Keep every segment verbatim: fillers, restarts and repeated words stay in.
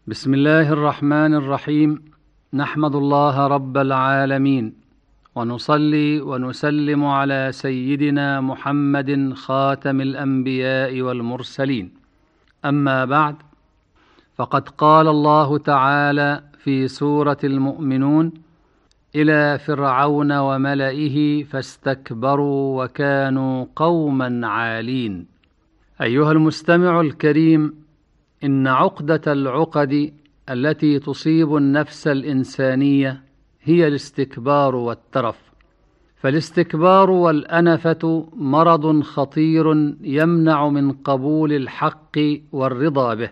بسم الله الرحمن الرحيم. نحمد الله رب العالمين، ونصلي ونسلم على سيدنا محمد خاتم الأنبياء والمرسلين. أما بعد، فقد قال الله تعالى في سورة المؤمنون: إلى فرعون وملئه فاستكبروا وكانوا قوما عالين. أيها المستمع الكريم، إن عقدة العقد التي تصيب النفس الإنسانية هي الاستكبار والترف. فالاستكبار والأنفة مرض خطير يمنع من قبول الحق والرضا به،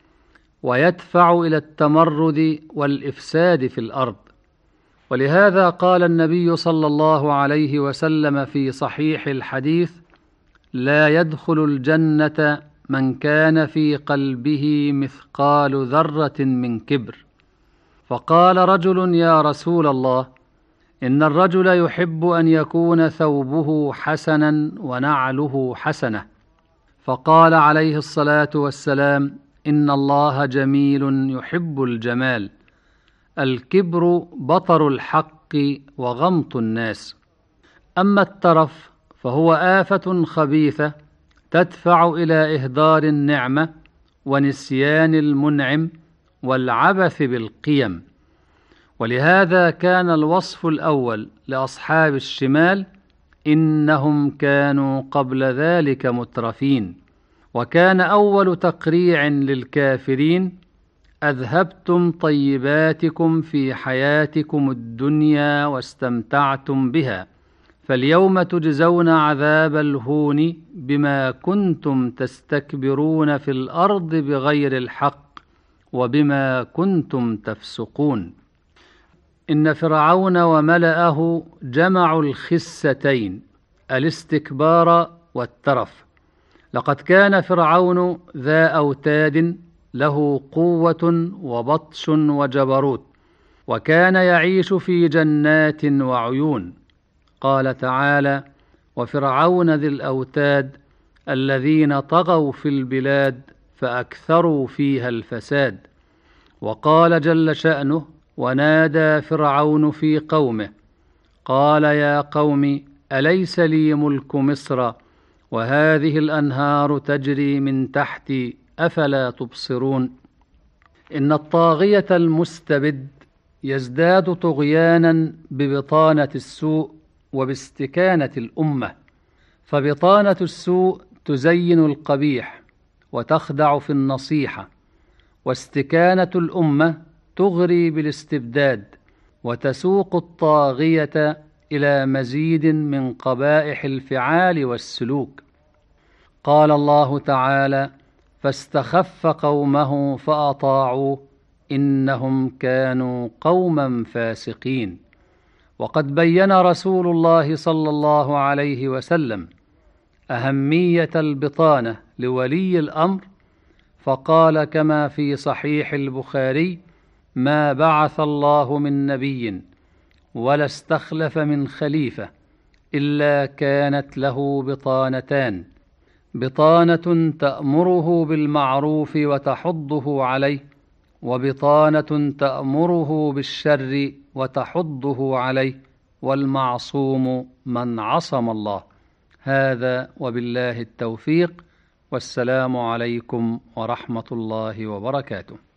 ويدفع إلى التمرد والإفساد في الأرض. ولهذا قال النبي صلى الله عليه وسلم في صحيح الحديث: لا يدخل الجنة من كان في قلبه مثقال ذرة من كبر. فقال رجل: يا رسول الله، إن الرجل يحب أن يكون ثوبه حسنا ونعله حسنة. فقال عليه الصلاة والسلام: إن الله جميل يحب الجمال. الكبر بطر الحق وغمط الناس. أما الترف فهو آفة خبيثة تدفع إلى إهدار النعمة ونسيان المنعم والعبث بالقيم. ولهذا كان الوصف الأول لأصحاب الشمال: إنهم كانوا قبل ذلك مترفين. وكان أول تقريع للكافرين: أذهبتم طيباتكم في حياتكم الدنيا واستمتعتم بها، فاليوم تجزون عذاب الهون بما كنتم تستكبرون في الأرض بغير الحق وبما كنتم تفسقون. إن فرعون وملأه جمعوا الخستين: الاستكبار والترف. لقد كان فرعون ذا أوتاد، له قوة وبطش وجبروت، وكان يعيش في جنات وعيون. قال تعالى: وفرعون ذي الأوتاد الذين طغوا في البلاد فأكثروا فيها الفساد. وقال جل شأنه: ونادى فرعون في قومه قال يا قوم أليس لي ملك مصر وهذه الأنهار تجري من تحتي أفلا تبصرون. إن الطاغية المستبد يزداد طغيانا ببطانة السوء وباستكانة الأمة. فبطانة السوء تزين القبيح وتخدع في النصيحة، واستكانة الأمة تغري بالاستبداد وتسوق الطاغية إلى مزيد من قبائح الفعال والسلوك. قال الله تعالى: فاستخف قومه فأطاعوه إنهم كانوا قوما فاسقين. وقد بين رسول الله صلى الله عليه وسلم أهمية البطانة لولي الأمر، فقال كما في صحيح البخاري: ما بعث الله من نبي ولا استخلف من خليفة إلا كانت له بطانتان: بطانة تأمره بالمعروف وتحضه عليه، وبطانة تأمره بالشر وتحضه عليه، والمعصوم من عصم الله. هذا وبالله التوفيق، والسلام عليكم ورحمة الله وبركاته.